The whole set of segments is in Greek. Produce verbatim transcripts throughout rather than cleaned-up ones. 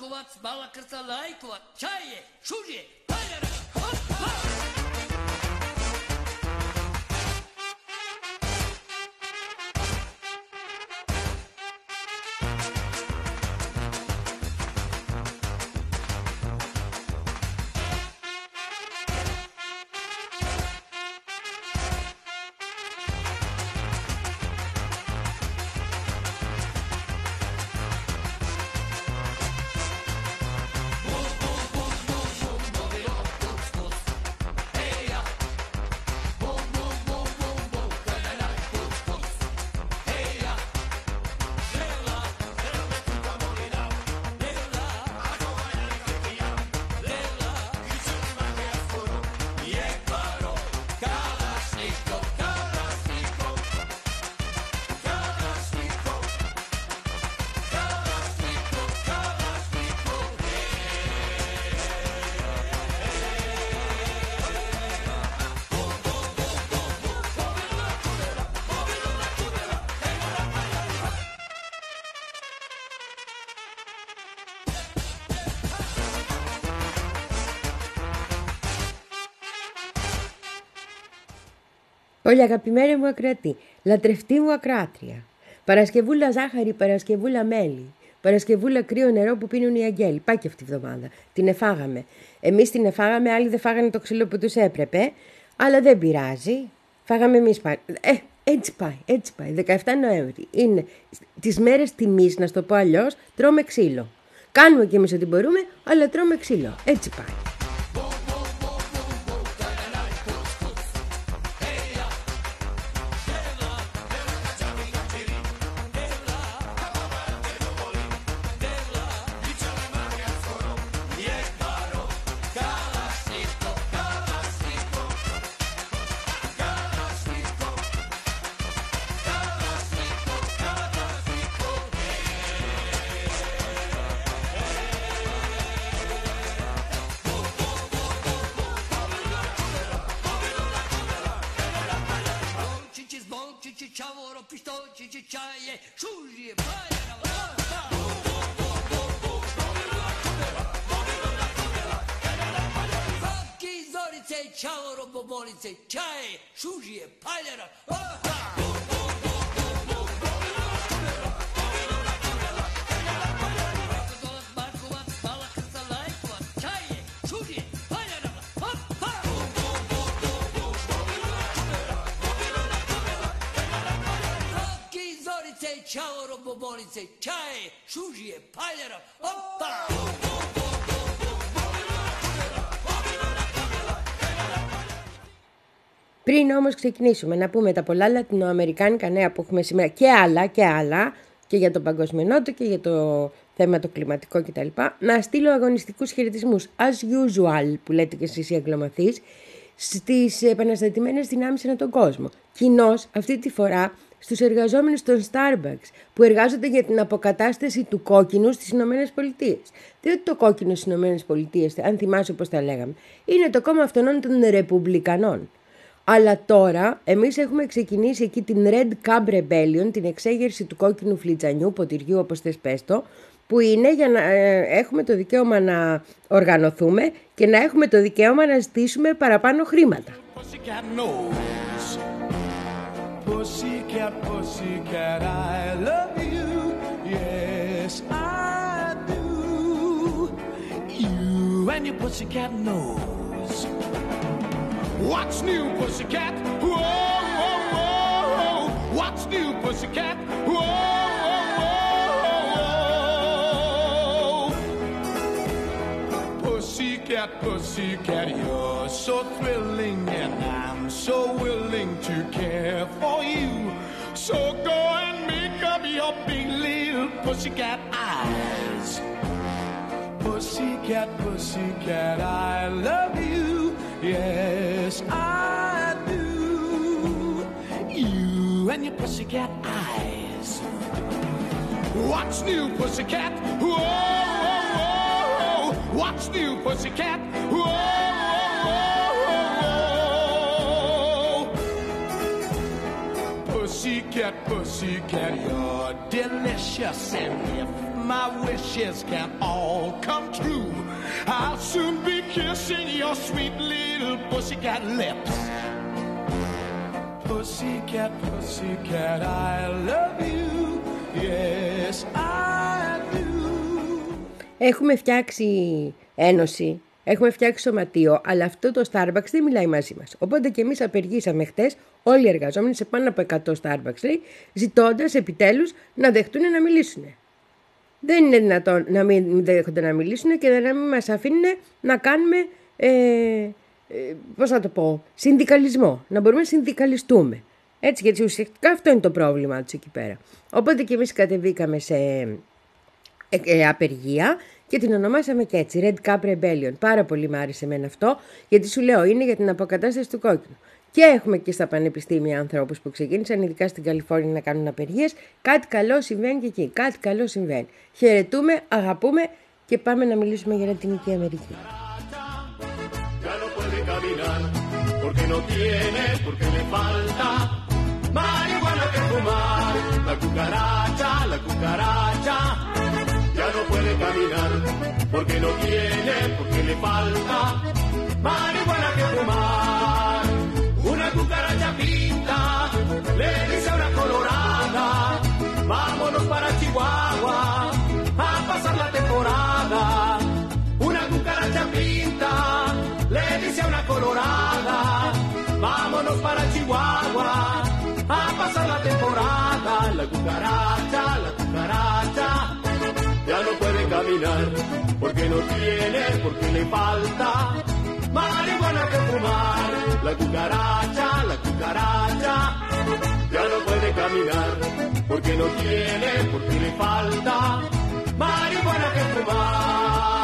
Маркова, балакърца, лайкова, чае, шужие, пайдера, хоп, хоп! Όλη αγαπημένη μου ακροατή, λατρευτή μου ακράτρια, Παρασκευούλα ζάχαρη, Παρασκευούλα μέλι, Παρασκευούλα κρύο νερό που πίνουν οι αγγέλοι. Πάει και αυτή η εβδομάδα. Την εφάγαμε. Εμείς την εφάγαμε, άλλοι δεν φάγανε το ξύλο που τους έπρεπε, αλλά δεν πειράζει. Φάγαμε εμείς πάλι. Ε, έτσι πάει, έτσι πάει. δεκαεφτά Νοέμβρη είναι τις μέρες τιμής, να στο πω αλλιώς, τρώμε ξύλο. Κάνουμε κι εμείς ό,τι μπορούμε, αλλά τρώμε ξύλο. Έτσι πάει. Πριν όμως ξεκινήσουμε να πούμε τα πολλά λατινοαμερικάνικα νέα που έχουμε σήμερα και άλλα και άλλα και για τον Παγκόσμιο Νότο και για το θέμα το κλιματικό κτλ. Να στείλω αγωνιστικούς χαιρετισμούς as usual που λέτε και εσείς οι αγγλομαθείς στις επαναστατημένες δυνάμεις ανά τον κόσμο. Κοινώς αυτή τη φορά στους εργαζόμενους των Starbucks που εργάζονται για την αποκατάσταση του κόκκινου στις Ηνωμένες Πολιτείες. Διότι το κόκκινο στις Ηνωμένες Πολιτείες, αν θυμάσαι πώς τα λέγαμε, είναι το κόμμα αυτών των Ρεπουμπλικανών. Αλλά τώρα εμείς έχουμε ξεκινήσει εκεί την Red Cab Rebellion, την εξέγερση του κόκκινου φλιτζανιού, ποτηριού, όπως θες πες το, που είναι για να ε, έχουμε το δικαίωμα να οργανωθούμε και να έχουμε το δικαίωμα να ζητήσουμε παραπάνω χρήματα. Pussycat, pussycat, I love you, yes I do. You and your pussycat knows. What's new, pussycat? Whoa, whoa, whoa. What's new, pussycat? Whoa, whoa, whoa. Pussycat, pussycat, you're so thrilling and I'm so willing to care for you. So go and make up your big little pussycat eyes. Pussycat, pussycat, I love you. Yes, I do. You and your pussycat eyes. What's new, pussycat? Whoa, whoa, whoa. What's new, pussycat? Whoa, whoa, whoa. Pussycat, pussycat, you're delicious, and if my wishes can all come true. I'll soon be kissing your sweet little pussycat lips. Pussycat, pussycat, I love you. Yes, I do. Έχουμε φτιάξει ένωση, έχουμε φτιάξει σωματείο, αλλά αυτό το Starbucks δεν μιλάει μαζί μας. Οπότε και εμείς απεργήσαμε χτες, όλοι οι εργαζόμενοι σε πάνω από εκατό Starbucks, λέει, ζητώντας επιτέλους να δεχτούν να μιλήσουν. Δεν είναι δυνατόν να μην δέχονται να μιλήσουν και να μην μας αφήνουν να κάνουμε, ε, ε, πώς να το πω, συνδικαλισμό, να μπορούμε να συνδικαλιστούμε. Έτσι, γιατί ουσιαστικά αυτό είναι το πρόβλημα τους εκεί πέρα. Οπότε και εμείς κατεβήκαμε σε ε, ε, απεργία και την ονομάσαμε και έτσι, Red Cap Rebellion. Πάρα πολύ μου άρεσε εμένα αυτό, γιατί σου λέω είναι για την αποκατάσταση του κόκκινου. Και έχουμε και στα πανεπιστήμια ανθρώπους που ξεκίνησαν, ειδικά στην Καλιφόρνια, να κάνουν απεργίες. Κάτι καλό συμβαίνει και εκεί. Κάτι καλό συμβαίνει. Χαιρετούμε, αγαπούμε και πάμε να μιλήσουμε για Λατινική Αμερική. Una cucaracha pinta, le dice a una colorada, vámonos para Chihuahua a pasar la temporada. Una cucaracha pinta, le dice a una colorada, vámonos para Chihuahua a pasar la temporada. La cucaracha, la cucaracha, ya no puede caminar porque no tiene, porque le falta marihuana que fumar. La cucaracha, la cucaracha, ya no puede caminar porque no tiene, porque le falta marihuana que fumar.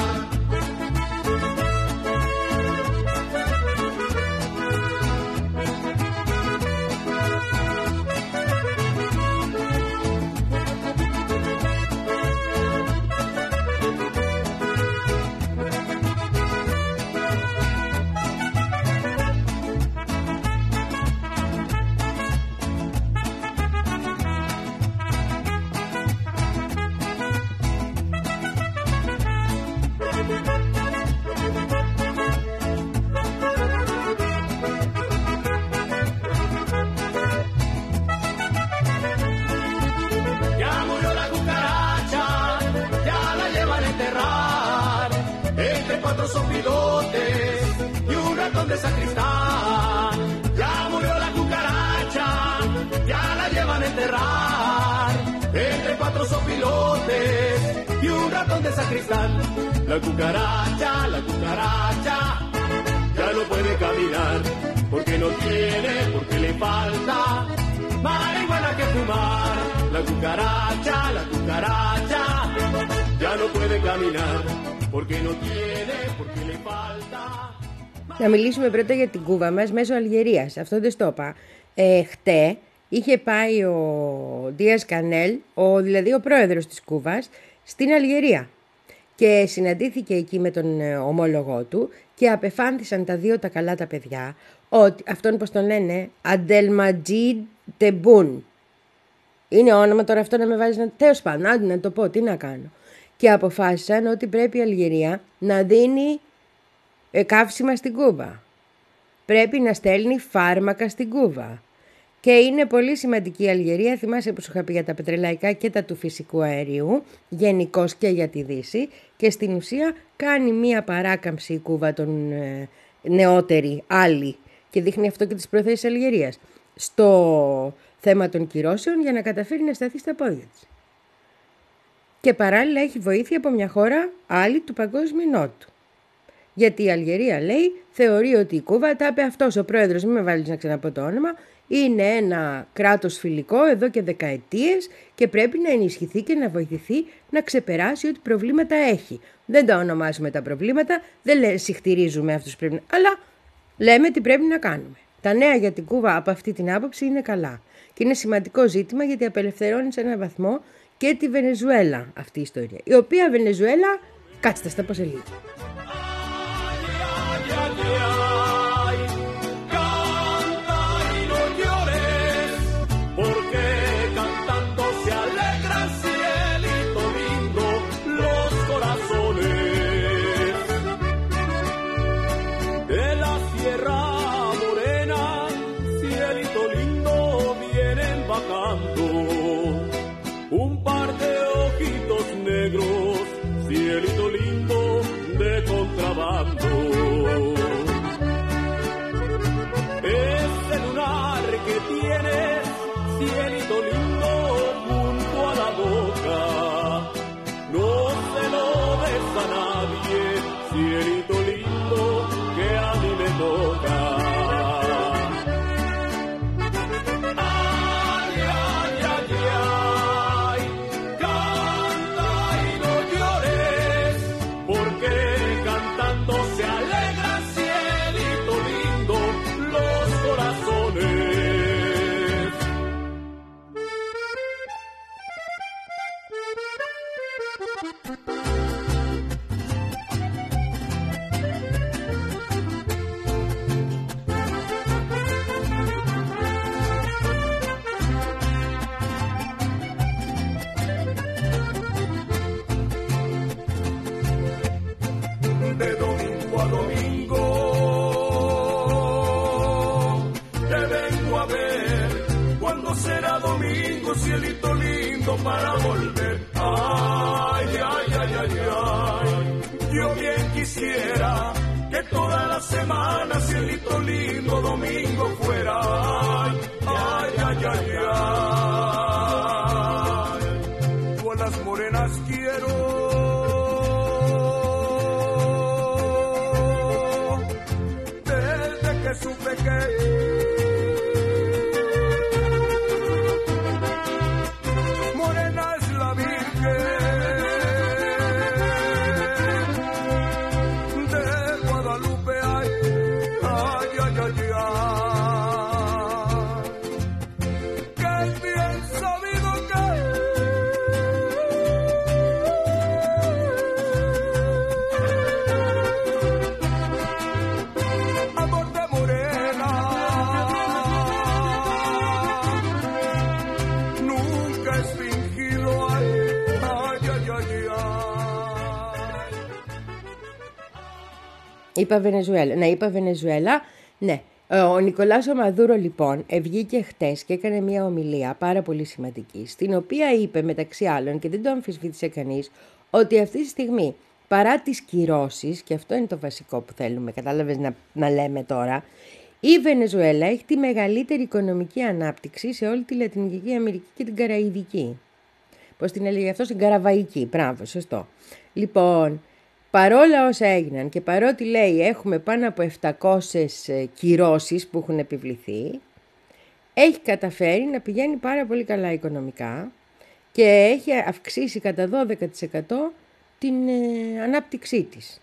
Sopilotes y un ratón de sacristán. Ya murió la cucaracha, ya la llevan a enterrar. Entre cuatro sopilotes y un ratón de sacristán. La cucaracha, la cucaracha, ya no puede caminar porque no tiene, porque le falta marihuana que fumar. La cucaracha, la cucaracha, ya no puede caminar. Να μιλήσουμε πρώτα για την Κούβα μας μέσω Αλγερίας. Αυτό δεν στο είπα. Ε, χτέ είχε πάει ο Δίας Κανέλ, ο, δηλαδή ο πρόεδρος της Κούβας, στην Αλγερία. Και συναντήθηκε εκεί με τον ομόλογό του και απεφάνθησαν τα δύο τα καλά τα παιδιά, ότι αυτόν πως τον λένε, Αντελματζίντ Τεμπούν. Είναι όνομα τώρα αυτό να με βάζεις να... Τέλος πάντων, άντε να το πω, τι να κάνω. Και αποφάσισαν ότι πρέπει η Αλγερία να δίνει καύσιμα στην Κούβα. Πρέπει να στέλνει φάρμακα στην Κούβα. Και είναι πολύ σημαντική η Αλγερία. Θυμάσαι που σου είχα πει για τα πετρελαϊκά και τα του φυσικού αερίου, γενικώς και για τη Δύση. Και στην ουσία κάνει μία παράκαμψη η Κούβα των ε, νεότερη, άλλη. Και δείχνει αυτό και τις προθέσεις της Αλγερίας στο θέμα των κυρώσεων για να καταφέρει να σταθεί στα πόδια της. Και παράλληλα έχει βοήθεια από μια χώρα άλλη του Παγκόσμιου Νότου. Γιατί η Αλγερία, λέει, θεωρεί ότι η Κούβα, τα είπε αυτός ο πρόεδρος, μην με βάλεις να ξαναπώ το όνομα, είναι ένα κράτος φιλικό εδώ και δεκαετίες και πρέπει να ενισχυθεί και να βοηθηθεί να ξεπεράσει ό,τι προβλήματα έχει. Δεν τα ονομάζουμε τα προβλήματα, δεν συχτηρίζουμε αυτούς που πρέπει, αλλά λέμε τι πρέπει να κάνουμε. Τα νέα για την Κούβα από αυτή την άποψη είναι καλά. Και είναι σημαντικό ζήτημα γιατί απελευθερώνει σε έναν βαθμό και τη Βενεζουέλα αυτή η ιστορία. Η οποία Βενεζουέλα, κάτσε θα πω σε λίγο. quisiera que toda la semana cielito lindo domingo fuera. Ay, ay, ay, ay. Yo a las morenas quiero. Desde que supe que Είπα Βενεζουέλα. Ναι, είπα Βενεζουέλα. Ναι. Ο Νικολάς ο Μαδούρο λοιπόν βγήκε χτες και έκανε μια ομιλία πάρα πολύ σημαντική, στην οποία είπε μεταξύ άλλων, και δεν το αμφισβήτησε κανείς, ότι αυτή τη στιγμή παρά τις κυρώσεις, και αυτό είναι το βασικό που θέλουμε, κατάλαβες να, να λέμε τώρα, η Βενεζουέλα έχει τη μεγαλύτερη οικονομική ανάπτυξη σε όλη τη Λατινική Αμερική και την Καραϊβική. Πώς την έλεγε αυτό, στην Καραβαϊκή. Μπράβο, σωστό. Λοιπόν, παρόλα όσα έγιναν και παρότι λέει έχουμε πάνω από επτακόσιες κυρώσεις που έχουν επιβληθεί, έχει καταφέρει να πηγαίνει πάρα πολύ καλά οικονομικά και έχει αυξήσει κατά δώδεκα τοις εκατό την ε, ανάπτυξή της.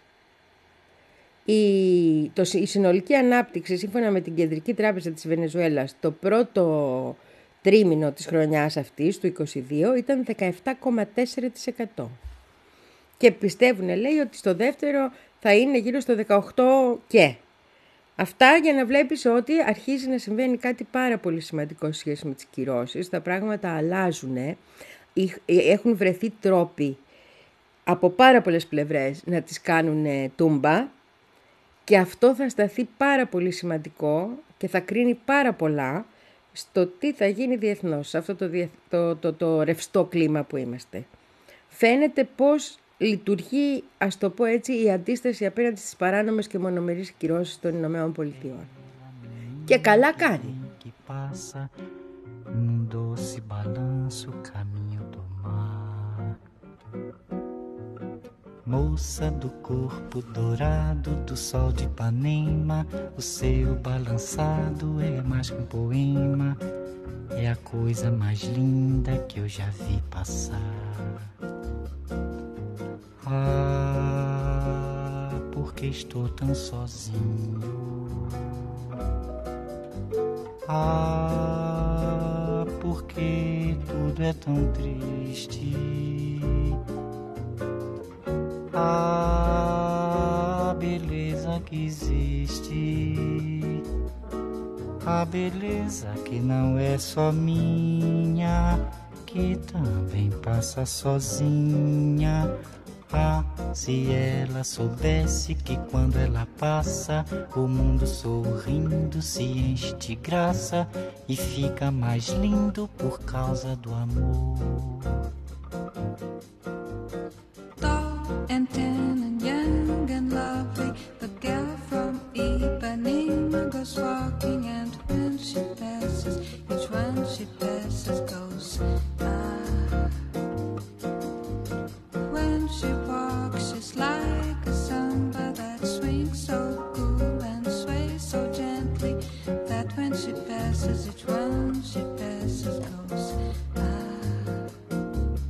Η, το, η συνολική ανάπτυξη σύμφωνα με την Κεντρική Τράπεζα της Βενεζουέλας το πρώτο τρίμηνο της χρονιάς αυτής του είκοσι δύο ήταν δεκαεπτά κόμμα τέσσερα τοις εκατό. Και πιστεύουν, λέει, ότι στο δεύτερο θα είναι γύρω στο δεκαοκτώ και. Αυτά για να βλέπεις ότι αρχίζει να συμβαίνει κάτι πάρα πολύ σημαντικό σε σχέση με τις κυρώσεις. Τα πράγματα αλλάζουν, έχουν βρεθεί τρόποι από πάρα πολλές πλευρές να τις κάνουν τούμπα και αυτό θα σταθεί πάρα πολύ σημαντικό και θα κρίνει πάρα πολλά στο τι θα γίνει διεθνώς, σε αυτό το, το, το, το ρευστό κλίμα που είμαστε. Φαίνεται πως λειτουργεί, ας το πω έτσι, η αντίσταση απέναντι στις παράνομες και μονομερείς κυρώσεις των Ηνωμένων Πολιτειών. Και καλά κάνει. Moça do corpo dourado do sol de Ipanema, o seu balançado é mais que um poema, é a coisa mais linda que eu já vi passar. Ah, porque estou tão sozinho. Ah, porque tudo é tão triste. A beleza que existe, a beleza que não é só minha, que também passa sozinha. Ah, se ela soubesse que quando ela passa, o mundo sorrindo se enche de graça e fica mais lindo por causa do amor. And tan and young and lovely, the girl from Ipanema goes walking, and when she passes, each one she passes goes ah. When she walks, she's like a samba that swings so cool and sways so gently, that when she passes, each one she passes goes ah.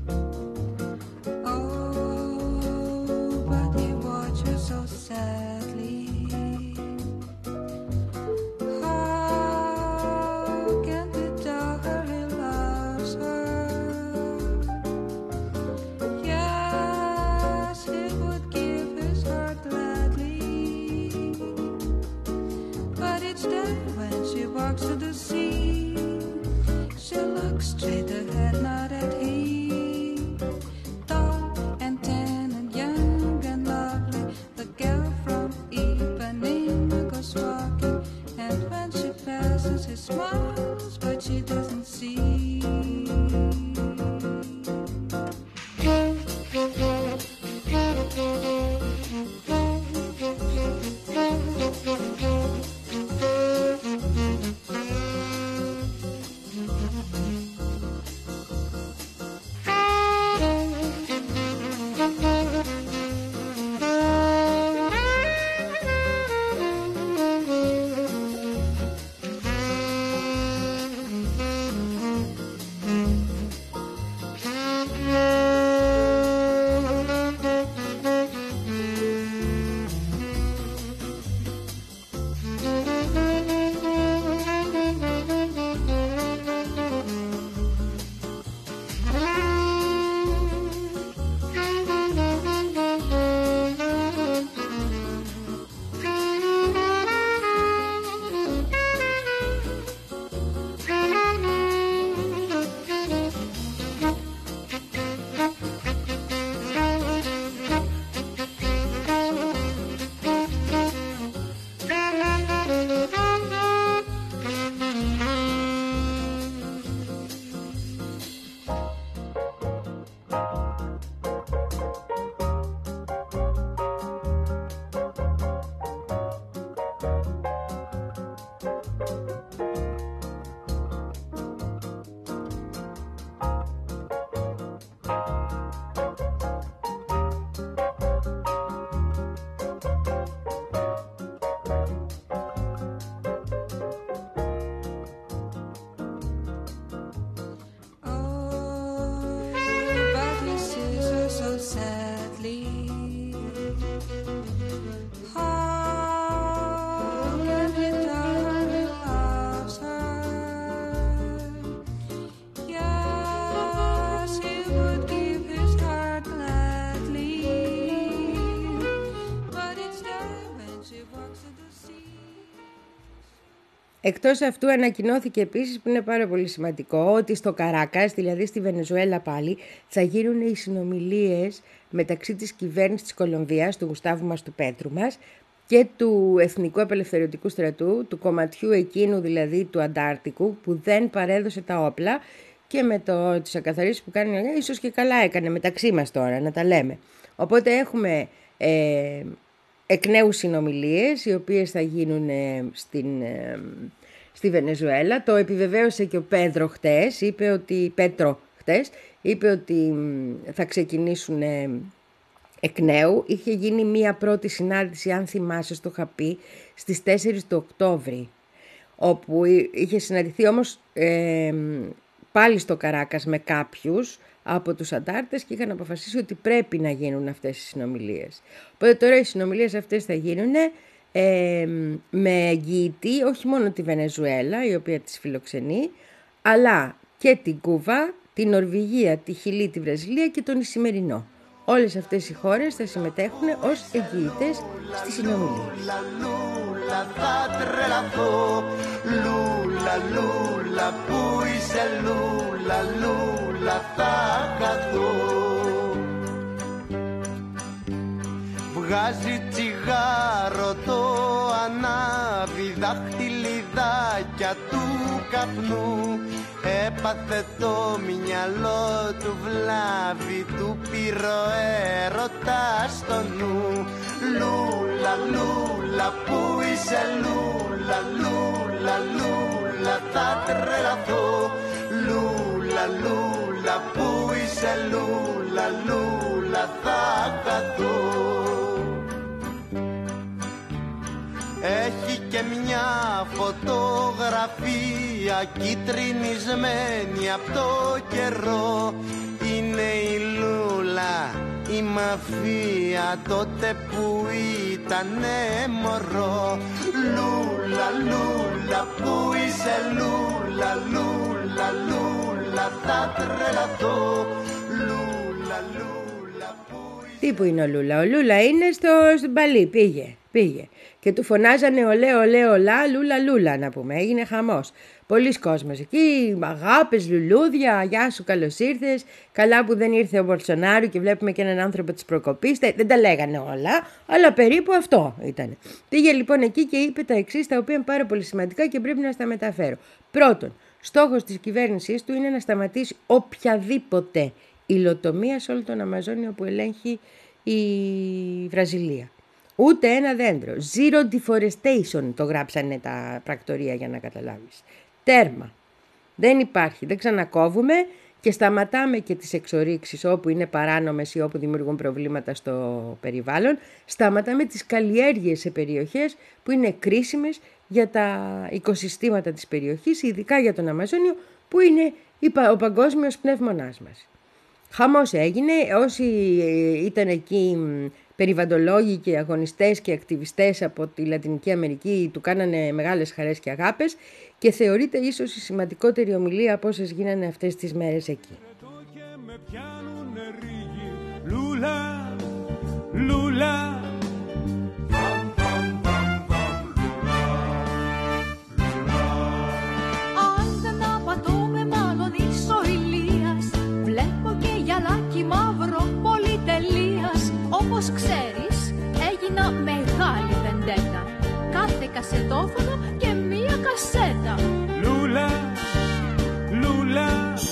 Εκτός αυτού ανακοινώθηκε επίσης, που είναι πάρα πολύ σημαντικό, ότι στο Καράκας, δηλαδή στη Βενεζουέλα πάλι, θα γίνουν οι συνομιλίες μεταξύ της κυβέρνησης της Κολομβίας, του Γουστάβου μας, του Πέτρου μας, και του Εθνικού Απελευθερωτικού Στρατού, του κομματιού εκείνου δηλαδή του Αντάρτικου, που δεν παρέδωσε τα όπλα, και με το, τις ακαθαρίσεις που κάνει, ίσως και καλά έκανε μεταξύ μας τώρα, να τα λέμε. Οπότε έχουμε ε, εκ νέου συνομιλίες, οι οποίες θα γίνουν ε, στην, ε, στη Βενεζουέλα. Το επιβεβαίωσε και ο Πέτρο χτες, είπε ότι, Πέτρο χτες, είπε ότι θα ξεκινήσουν ε, εκ νέου. Είχε γίνει μία πρώτη συνάντηση, αν θυμάσαι, στο είχα πει, στις τέσσερις του Οκτώβρη, όπου είχε συναντηθεί όμως ε, πάλι στο Καράκας με κάποιους από τους αντάρτες και είχαν αποφασίσει ότι πρέπει να γίνουν αυτές οι συνομιλίες. Οπότε τώρα οι συνομιλίες αυτές θα γίνουν ε, με εγγυητή όχι μόνο τη Βενεζουέλα, η οποία τις φιλοξενεί, αλλά και την Κούβα, την Νορβηγία, τη Χιλή, τη Βραζιλία και τον Ισημερινό. Όλες αυτές οι χώρες θα συμμετέχουν ως εγγυητές στη συνομιλία. Λούλα, θα τρελαθώ. Λούλα, λούλα, που είσαι λούλα, λούλα, θα χαθώ. Βγάζει τσιγάρο, το ανάβει, δάχτυλιδάκια του καπνού. Έπαθε το μυαλό του βλάβη, του πυροέρωτα στο νου. Λούλα, λούλα, που είσαι λούλα, λούλα, λούλα, θα τρελαθώ. Λούλα, λούλα, που είσαι λούλα, λούλα, θα χαθώ. Έχει και μια φωτογραφία κυτρινισμένη από το καιρό. Είναι η Λούλα, η μαφία, τότε που ήτανε μωρό. Λούλα, λούλα, που είσαι λούλα, λούλα, λούλα, θα τρελαθώ. Λούλα, λούλα, που είσαι... Τι που είναι ο Λούλα? Ο Λούλα είναι στο, στην Παλή, πήγε, πήγε. Και του φωνάζανε ολέ, ολέ, ολά, λούλα, λούλα, να πούμε. Έγινε χαμός. Πολλοί κόσμος εκεί, αγάπες, λουλούδια, γεια σου, καλώς ήρθες. Καλά που δεν ήρθε ο Μπολσονάρο και βλέπουμε και έναν άνθρωπο της προκοπής. Δεν τα λέγανε όλα, αλλά περίπου αυτό ήταν. Πήγε λοιπόν εκεί και είπε τα εξής, τα οποία είναι πάρα πολύ σημαντικά και πρέπει να στα μεταφέρω. Πρώτον, στόχος της κυβέρνησής του είναι να σταματήσει οποιαδήποτε υλοτομία σε όλο τον Αμαζόνιο που ελέγχει η Βραζιλία. Ούτε ένα δέντρο. Zero deforestation το γράψανε τα πρακτορία, για να καταλάβεις. Τέρμα. Δεν υπάρχει. Δεν ξανακόβουμε και σταματάμε και τις εξορίξεις όπου είναι παράνομες ή όπου δημιουργούν προβλήματα στο περιβάλλον. Σταματάμε τις καλλιέργειες σε περιοχές που είναι κρίσιμες για τα οικοσυστήματα της περιοχής, ειδικά για τον Αμαζόνιο που είναι ο παγκόσμιος πνεύμονάς μας. Χαμός έγινε. Όσοι ήταν εκεί περιβαλλοντολόγοι και αγωνιστές και ακτιβιστές από τη Λατινική Αμερική του κάνανε μεγάλες χαρές και αγάπες και θεωρείται ίσως η σημαντικότερη ομιλία από όσες γίνανε αυτές τις μέρες εκεί. Λούλα, λούλα. Αν δεν απατώμε μάλλον είσαι ο Ηλίας. Βλέπω και γυαλάκι μαύρο πολυτελείας. Όπως ξέρεις, έγινα μεγάλη βεντέτα. Κάθε κασετόφωνο και μία κασέτα. Λούλα, λούλα.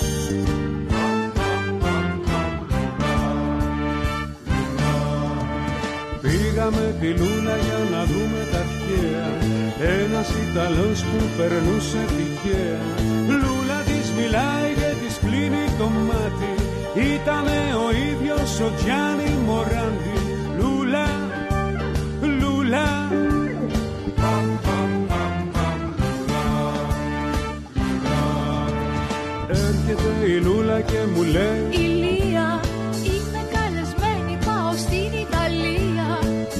Πήγαμε τη Λούλα για να δούμε τα αρχαία. Ένας Ιταλός που περνούσε τυχαία. Λούλα της μιλάει και της κλείνει το μάτι. Ήτανε ο ίδιος ο Τζάνι Μοράντι. Λούλα, λούλα. Έρχεται η Λούλα και μου λέει: Ηλία, είμαι καλεσμένη, πάω στην Ιταλία.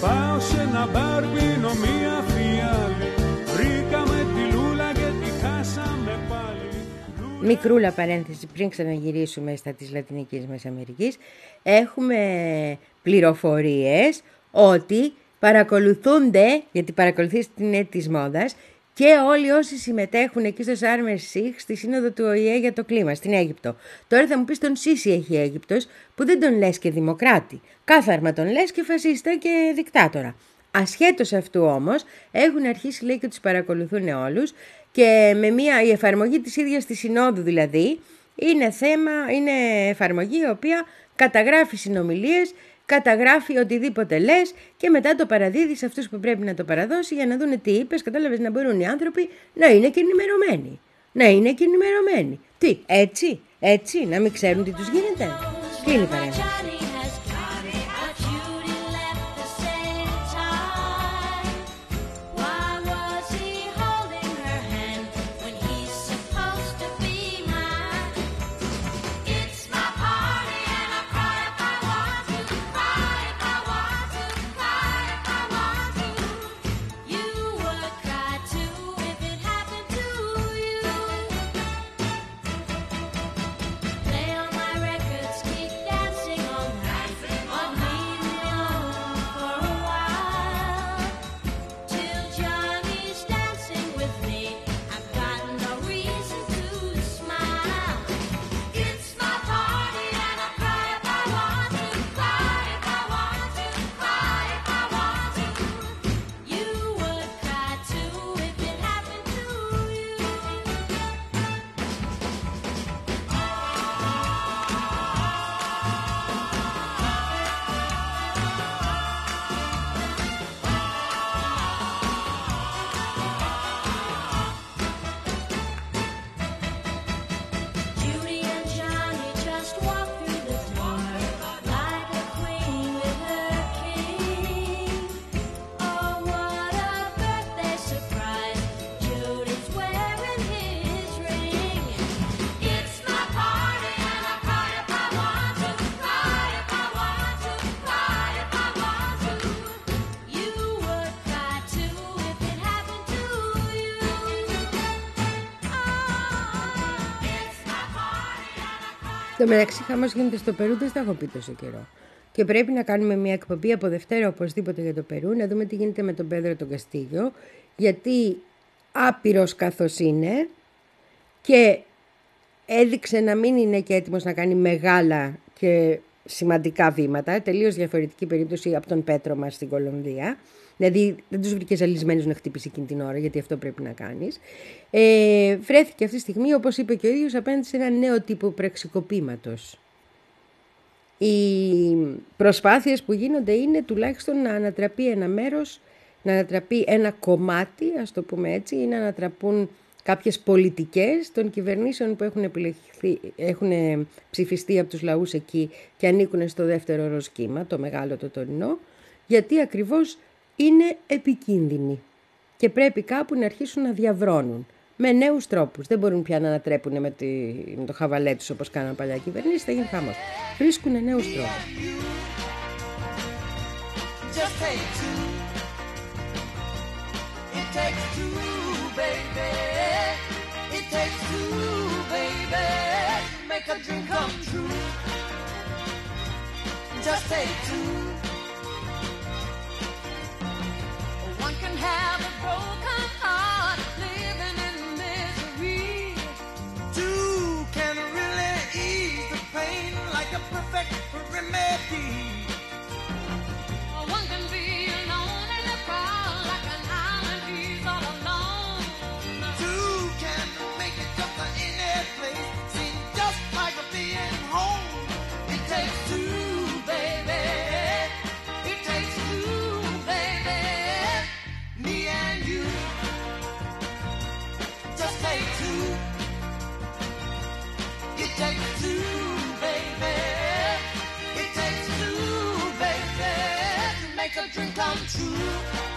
μικρούλα παρένθεση πριν ξαναγυρίσουμε στα της Λατινικής μας Αμερικής, έχουμε πληροφορίες ότι παρακολουθούνται, γιατί παρακολουθείς την της μόδας, και όλοι όσοι συμμετέχουν εκεί στο Sharm el-Sheikh στη σύνοδο του Ο Η Ε για το κλίμα στην Αίγυπτο. Τώρα θα μου πεις τον Σίση έχει η Αίγυπτος, που δεν τον λες και δημοκράτη. Κάθαρμα τον λες και φασίστα και δικτάτορα. Ασχέτως αυτού όμως έχουν αρχίσει, λέει, και τους παρακολουθούν όλους, και με μια, η εφαρμογή της ίδιας της συνόδου δηλαδή είναι θέμα, είναι εφαρμογή η οποία καταγράφει συνομιλίες, καταγράφει οτιδήποτε λες και μετά το παραδίδει σε αυτούς που πρέπει να το παραδώσει για να δούνε τι είπες, κατάλαβες, να μπορούν οι άνθρωποι να είναι και ενημερωμένοι. Να είναι και ενημερωμένοι. Τι, έτσι, έτσι, να μην ξέρουν τι τους γίνεται. Κλείνει η παρέμβαση. Στο μεταξύ, χαμός γίνεται στο Περού, δεν στα έχω πει τόσο καιρό. Και πρέπει να κάνουμε μια εκπομπή από Δευτέρα οπωσδήποτε για το Περού, να δούμε τι γίνεται με τον Πέδρο τον Καστίγιο, γιατί άπειρος καθώς είναι και έδειξε να μην είναι και έτοιμος να κάνει μεγάλα και σημαντικά βήματα, τελείως διαφορετική περίπτωση από τον Πέτρο μας στην Κολομβία. Δηλαδή δεν τους βρήκε ζαλισμένους να χτυπήσει εκείνη την ώρα, γιατί αυτό πρέπει να κάνεις. Ε, βρέθηκε αυτή τη στιγμή, όπως είπε και ο ίδιος, απέναντι σε ένα νέο τύπο πραξικοπήματος. Οι προσπάθειες που γίνονται είναι τουλάχιστον να ανατραπεί ένα μέρος, να ανατραπεί ένα κομμάτι, ας το πούμε έτσι, ή να ανατραπούν κάποιες πολιτικές των κυβερνήσεων που έχουν, επιλεχθεί, έχουν ψηφιστεί από τους λαούς εκεί και ανήκουν στο δεύτερο ροζ κύμα, το μεγάλο το τωρινό, γιατί ακριβώς είναι επικίνδυνοι και πρέπει κάπου να αρχίσουν να διαβρώνουν με νέους τρόπους. Δεν μπορούν πια να ανατρέπουν με, τη, με το χαβαλέ τους όπως κάναν παλιά κυβερνήσεις, θα γίνει χαμός. Βρίσκουν νέους τρόπους. One can have a broken heart, living in misery. Two can really ease the pain like a perfect remedy. One can be alone in a crowd, like an island, he's all alone. Two can make it just in any place, seem just like a being home. It takes two, baby. It takes two, baby. Me and you, just take two. It takes two, baby. It takes two, baby, to make a dream come true.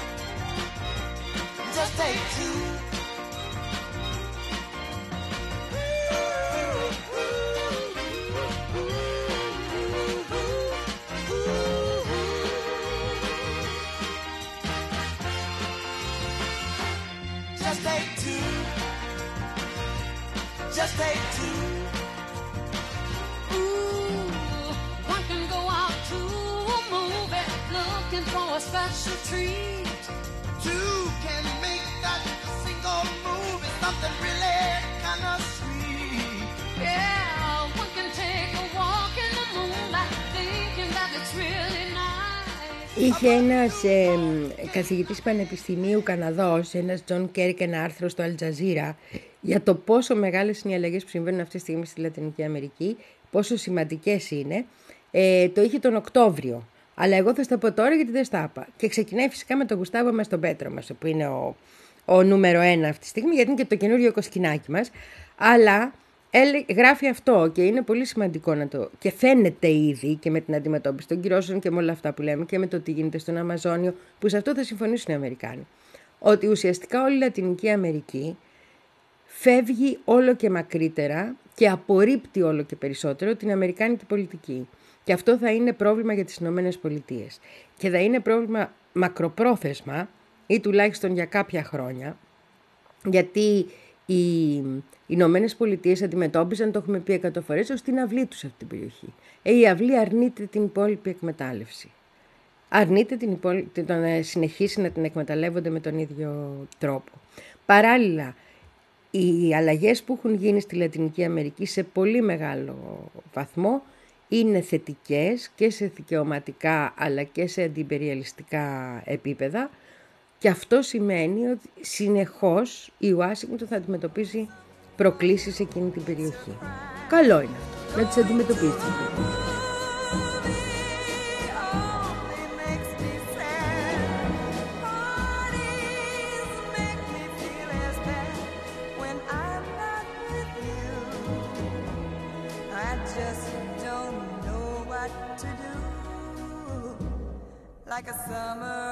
Just take two. Just take two. just take two. Ooh, one can go out to a movie looking for a special treat. Two can make that single movie something really kind of sweet. Yeah, one can take a walk in the moonlight thinking that it's really nice. Είχε ένας ε, καθηγητής πανεπιστημίου Καναδός, ένας Τζον Κέρικ, ένα άρθρο στο Al Jazeera για το πόσο μεγάλες είναι οι αλλαγές που συμβαίνουν αυτή τη στιγμή στη Λατινική Αμερική, πόσο σημαντικές είναι. Ε, το είχε τον Οκτώβριο. Αλλά εγώ θα στα πω τώρα γιατί δεν στα είπα. Και ξεκινάει φυσικά με τον Γουστάβο μας τον Πέτρο μας, που είναι ο, ο νούμερο ένα αυτή τη στιγμή, γιατί είναι και το καινούριο κοσκινάκι μας. Αλλά έλε, γράφει αυτό και είναι πολύ σημαντικό να το. Και φαίνεται ήδη και με την αντιμετώπιση των κυρώσεων και με όλα αυτά που λέμε και με το τι γίνεται στον Αμαζόνιο, που σε αυτό θα συμφωνήσουν οι Αμερικάνοι. Ότι ουσιαστικά όλη η Λατινική Αμερική φεύγει όλο και μακρύτερα και απορρίπτει όλο και περισσότερο την αμερικάνικη πολιτική. Και αυτό θα είναι πρόβλημα για τις Ηνωμένες Πολιτείες. Και θα είναι πρόβλημα μακροπρόθεσμα ή τουλάχιστον για κάποια χρόνια, γιατί οι Ηνωμένες Πολιτείες αντιμετώπιζαν, το έχουμε πει εκατό φορές, ως την αυλή τους αυτή την περιοχή. Ε, η αυλή αρνείται την υπόλοιπη εκμετάλλευση. Αρνείται την υπόλοιπη, το να συνεχίσει να την εκμεταλλεύονται με τον ίδιο τρόπο. Παράλληλα, οι αλλαγές που έχουν γίνει στη Λατινική Αμερική σε πολύ μεγάλο βαθμό είναι θετικές και σε δικαιωματικά αλλά και σε αντιπεριαλιστικά επίπεδα, και αυτό σημαίνει ότι συνεχώς η Ουάσιγκτον θα αντιμετωπίζει προκλήσεις σε εκείνη την περιοχή. Καλό είναι αυτό, να τις αντιμετωπίσει. Like a summer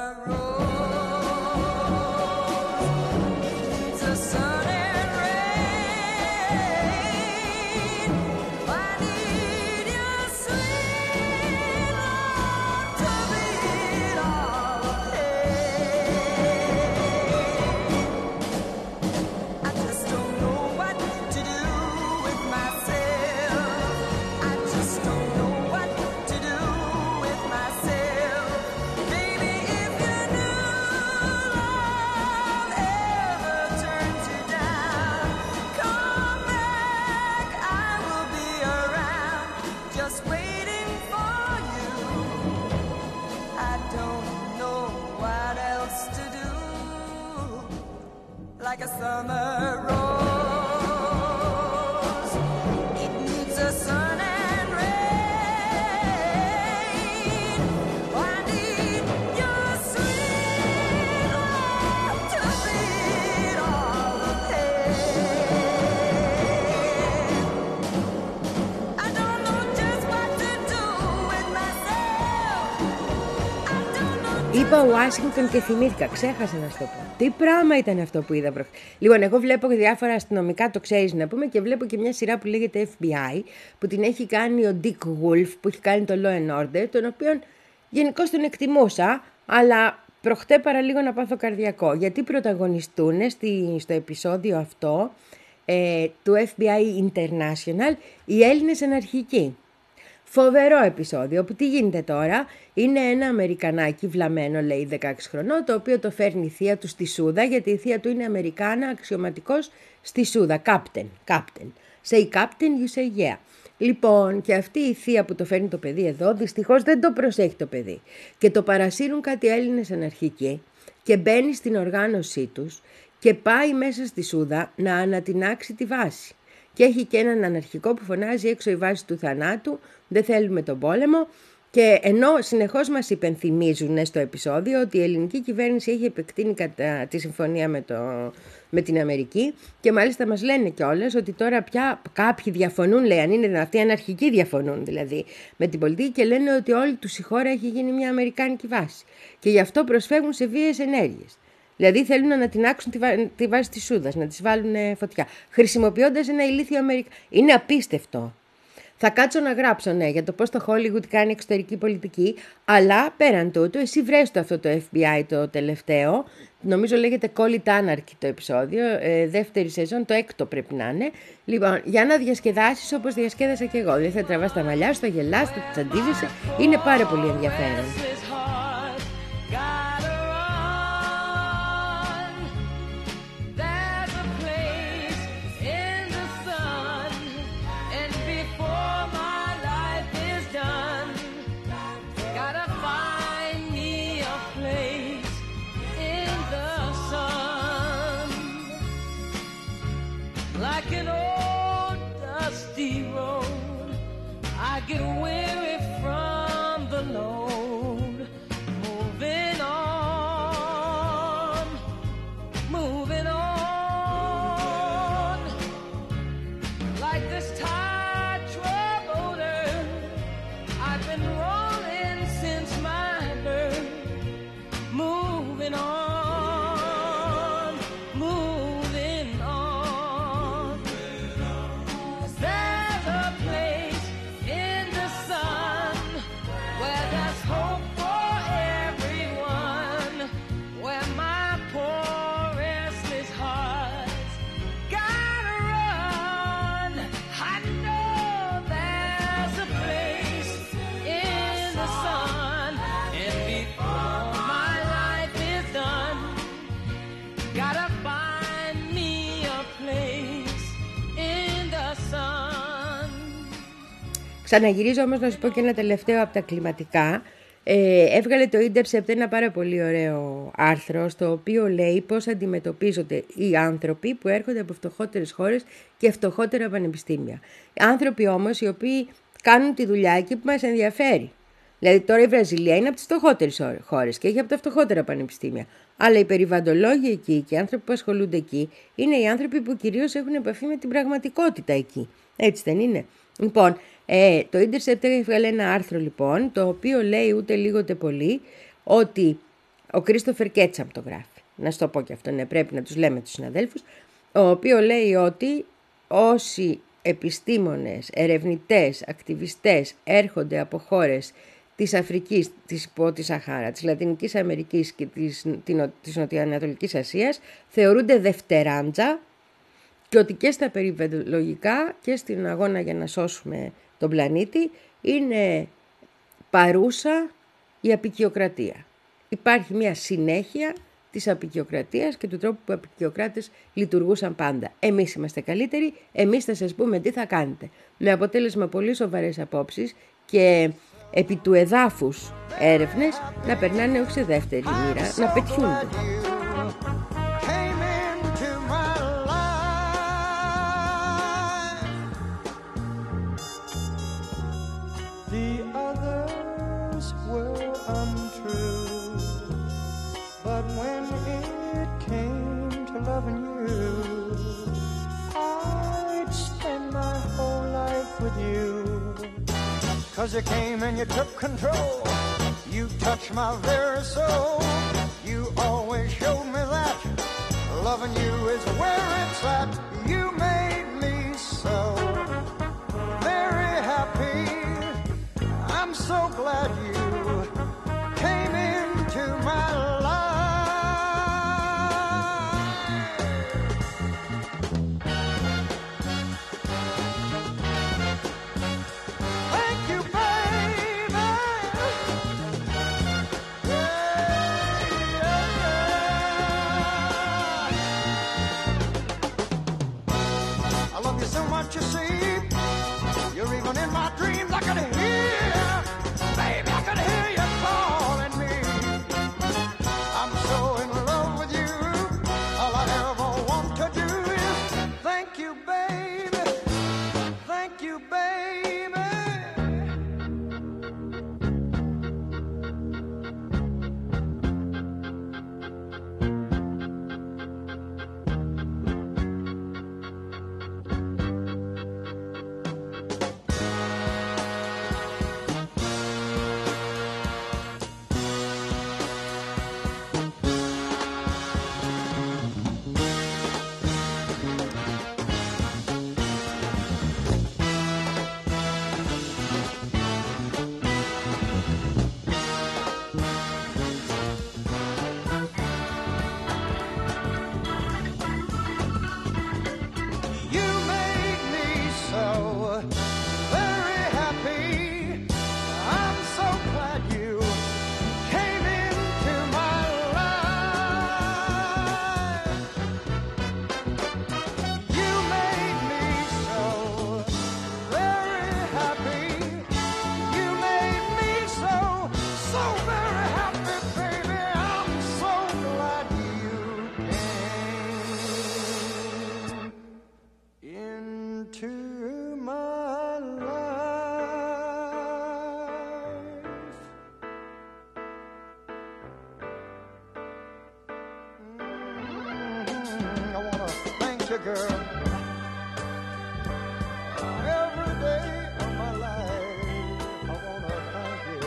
rose needs a sun and rain. I need your sweet love to beat all the pain. I just don't know what to do with myself. I just don't know what to do with myself. Like a summer rose, it needs a sun and rain. I need your sweet love to beat all the pain. I don't know just what to do with myself. I don't know. Είπα Ουάσιγκτον και θυμήθηκα, ξέχασα να σου το πω. Τι πράγμα ήταν αυτό που είδα προχθές. Λοιπόν, εγώ βλέπω διάφορα αστυνομικά, το ξέρεις να πούμε, και βλέπω και μια σειρά που λέγεται εφ μπι άι, που την έχει κάνει ο Dick Wolf, που έχει κάνει το Law and Order, τον οποίον γενικώς τον εκτιμούσα, αλλά προχτέ παραλίγο να πάθω καρδιακό, γιατί πρωταγωνιστούν στη, στο επεισόδιο αυτό ε, του εφ μπι άι International οι Έλληνες αναρχικοί. Φοβερό επεισόδιο, που τι γίνεται τώρα, είναι ένα Αμερικανάκι βλαμμένο, λέει δεκαέξι χρονών, το οποίο το φέρνει η θεία του στη Σούδα, γιατί η θεία του είναι Αμερικάνα, αξιωματικός στη Σούδα, captain, captain. Say captain, you say yeah. Λοιπόν, και αυτή η θεία που το φέρνει το παιδί εδώ, δυστυχώς δεν το προσέχει το παιδί. Και το παρασύρουν κάτι Έλληνες αναρχικοί και μπαίνει στην οργάνωσή τους και πάει μέσα στη Σούδα να ανατινάξει τη βάση. Και έχει και έναν αναρχικό που φωνάζει έξω η βάση του θανάτου, δεν θέλουμε τον πόλεμο. Και ενώ συνεχώς μας υπενθυμίζουν στο επεισόδιο ότι η ελληνική κυβέρνηση έχει επεκτείνει κατά τη συμφωνία με, το, με την Αμερική, και μάλιστα μας λένε κιόλας ότι τώρα πια κάποιοι διαφωνούν, λέει, αν είναι αυτοί οι αναρχικοί διαφωνούν δηλαδή με την πολιτική, και λένε ότι όλη τους η χώρα έχει γίνει μια αμερικάνικη βάση και γι' αυτό προσφεύγουν σε βίαιες ενέργειες. Δηλαδή θέλουν να ανατινάξουν τη, βά- τη βάση της Σούδας, να της βάλουν φωτιά, χρησιμοποιώντας ένα ηλίθιο Αμερικανικό. Είναι απίστευτο. Θα κάτσω να γράψω, ναι, για το πώς το Hollywood κάνει εξωτερική πολιτική, αλλά πέραν τούτου, εσύ βρες το αυτό το εφ μπι άι το τελευταίο, νομίζω λέγεται Call it Anarchy το επεισόδιο, ε, δεύτερη σεζόν, το έκτο πρέπει να είναι. Λοιπόν, για να διασκεδάσεις όπως διασκέδασα και εγώ, δηλαδή θα τραβάς τα μαλλιά σου, θα γελάς, θα τσαντίζεσαι, είναι πάρα πολύ ενδιαφέρον. Like an old dusty road, I get weary from the load. Moving on, moving on. Like this tired troubleder, I've been rolling since my birth. Moving on. Ξαναγυρίζω όμως να σου πω και ένα τελευταίο από τα κλιματικά. Ε, έβγαλε το Intercept ένα πάρα πολύ ωραίο άρθρο, στο οποίο λέει πώς αντιμετωπίζονται οι άνθρωποι που έρχονται από φτωχότερες χώρες και φτωχότερα πανεπιστήμια. Άνθρωποι όμως οι οποίοι κάνουν τη δουλειά εκεί που μας ενδιαφέρει. Δηλαδή τώρα η Βραζιλία είναι από τις φτωχότερες χώρες και έχει από τα φτωχότερα πανεπιστήμια. Αλλά οι περιβαλλοντολόγοι εκεί και οι άνθρωποι που ασχολούνται εκεί είναι οι άνθρωποι που κυρίως έχουν επαφή με την πραγματικότητα εκεί. Έτσι δεν είναι? Λοιπόν, ε, το Intercept έχει βγάλει ένα άρθρο λοιπόν, το οποίο λέει ούτε λίγο ούτε πολύ ότι ο Κρίστοφερ Κέτσαμ το γράφει. Να σου το πω και αυτό, ναι, πρέπει να τους λέμε τους συναδέλφους, ο οποίο λέει ότι όσοι επιστήμονες, ερευνητές, ακτιβιστές έρχονται από χώρες της Αφρικής, της υπό τη Σαχάρα, της Λατινικής Αμερικής και της, της Νοτιοανατολικής Ασίας θεωρούνται δευτεράντζα και ότι και στα περιβαλλοντολογικά και στην αγώνα για να σώσουμε τον πλανήτη είναι παρούσα η αποικιοκρατία. Υπάρχει μια συνέχεια της αποικιοκρατίας και του τρόπου που οι αποικιοκράτες λειτουργούσαν πάντα. Εμείς είμαστε καλύτεροι, εμείς θα σας πούμε τι θα κάνετε. Με αποτέλεσμα πολύ σοβαρές απόψεις και επί του εδάφους έρευνες να περνάνε όχι σε δεύτερη μοίρα, να πετιούνται. Cause you came and you took control. You touched my very soul. You always showed me that loving you is where it's at. You made me so very happy. I'm so glad you came into my life. You see, you're even in my dreams. I could hear, baby, I could hear you. girl. Every day of my life, I wanna thank you.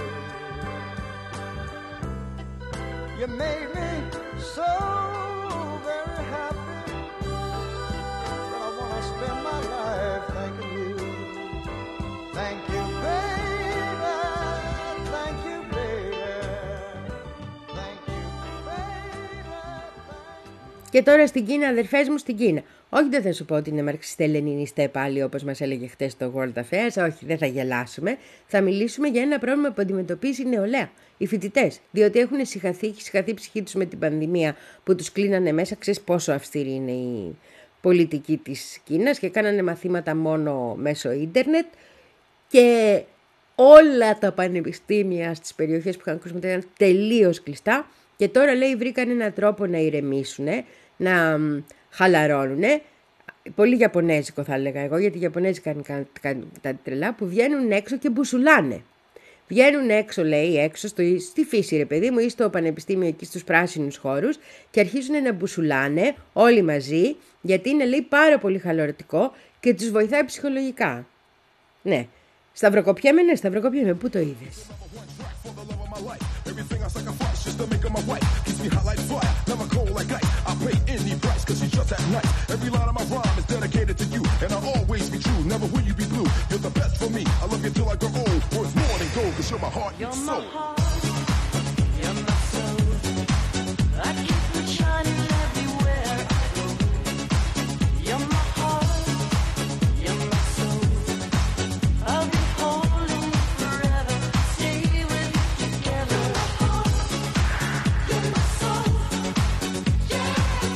You made me so very happy that I wanna spend my life thanking you. Thank you, baby. Thank you, baby. Thank you, baby. Thank... Και τώρα στην Κίνα, αδερφές μου, στην Κίνα. Όχι, δεν θα σου πω ότι είναι μαρξιστέ-λενινιστέ πάλι, όπως μας έλεγε χτες το World Affairs. Όχι, δεν θα γελάσουμε. Θα μιλήσουμε για ένα πρόβλημα που αντιμετωπίζει η νεολαία, οι φοιτητές. Διότι έχουν συγχαθεί, συγχαθεί η ψυχή τους με την πανδημία που τους κλείνανε μέσα. Ξέρεις πόσο αυστηρή είναι η πολιτική της Κίνας και κάνανε μαθήματα μόνο μέσω ίντερνετ. Και όλα τα πανεπιστήμια στις περιοχές που είχαν κρούσματα ήταν τελείως κλειστά. Και τώρα, λέει, βρήκαν έναν τρόπο να ηρεμήσουν, να χαλαρώνουν. Πολύ Ιαπωνέζικο θα έλεγα εγώ, γιατί οι Ιαπωνέζοι κάνουν τα τρελά, που βγαίνουν έξω και μπουσουλάνε. Βγαίνουν έξω, λέει, έξω στο, στη φύση, ρε παιδί μου, ή στο πανεπιστήμιο εκεί στους πράσινους χώρους και αρχίζουν να μπουσουλάνε όλοι μαζί, γιατί είναι, λέει, πάρα πολύ χαλαρωτικό και τους βοηθάει ψυχολογικά. Ναι. Σταυροκοπιέμαι, ναι, σταυροκοπιέμαι. Πού το είδες? Everything I sacrifice just to make her my wife. Keeps me hot like fire, never cold like ice. I pay any price cause she's just that nice. Every line of my rhyme is dedicated to you, and I'll always be true, never will you be blue. You're the best for me, I love you till I grow old. Worth more than gold cause you're my heart and soul. You're my heart, you're my soul. I keep it shining everywhere I go. You're my heart, you're my soul. I'll be holding you forever, stay with you together. You're my soul, yeah,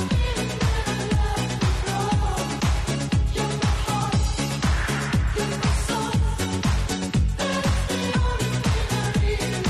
you're my heart, you're my soul. That's the only thing I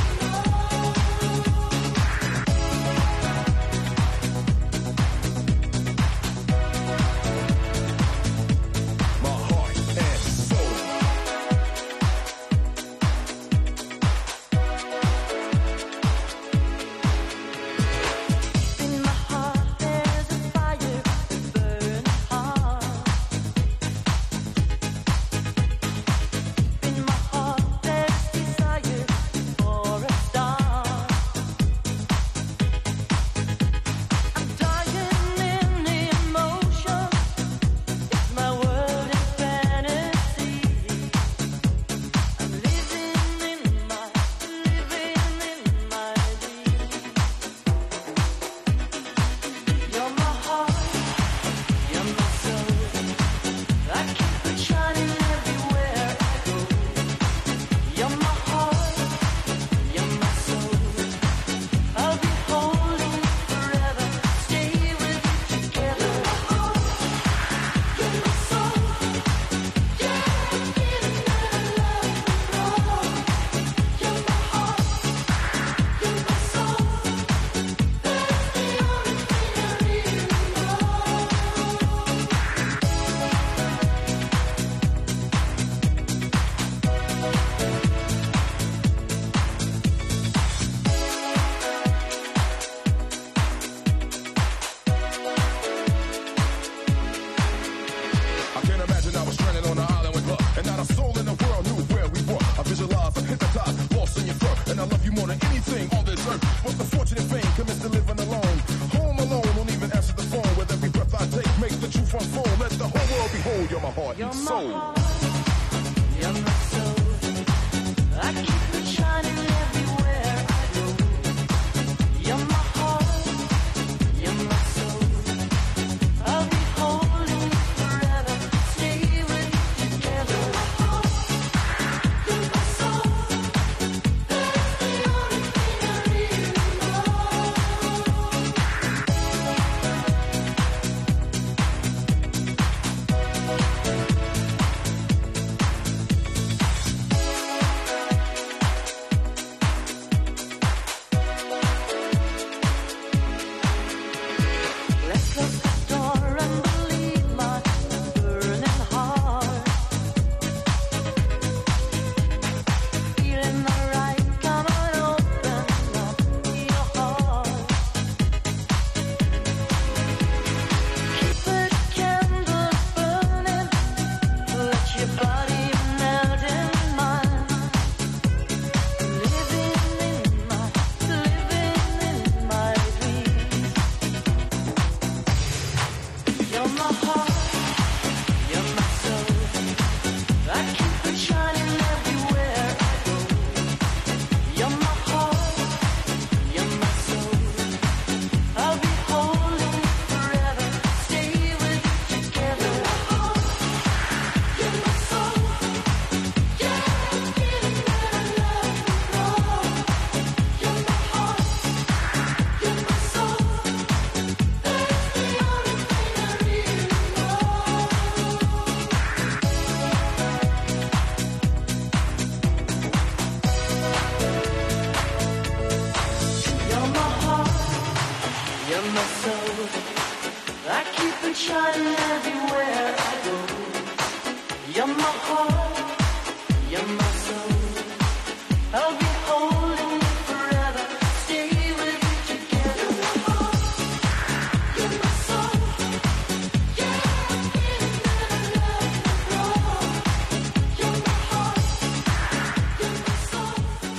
my soul. I keep it shining everywhere I go. You're my heart, you're my soul. I'll be holding you forever, stay with you together. You're my heart, you're my soul. Yeah, I'm feeling that I love you more. You're my heart, you're my soul.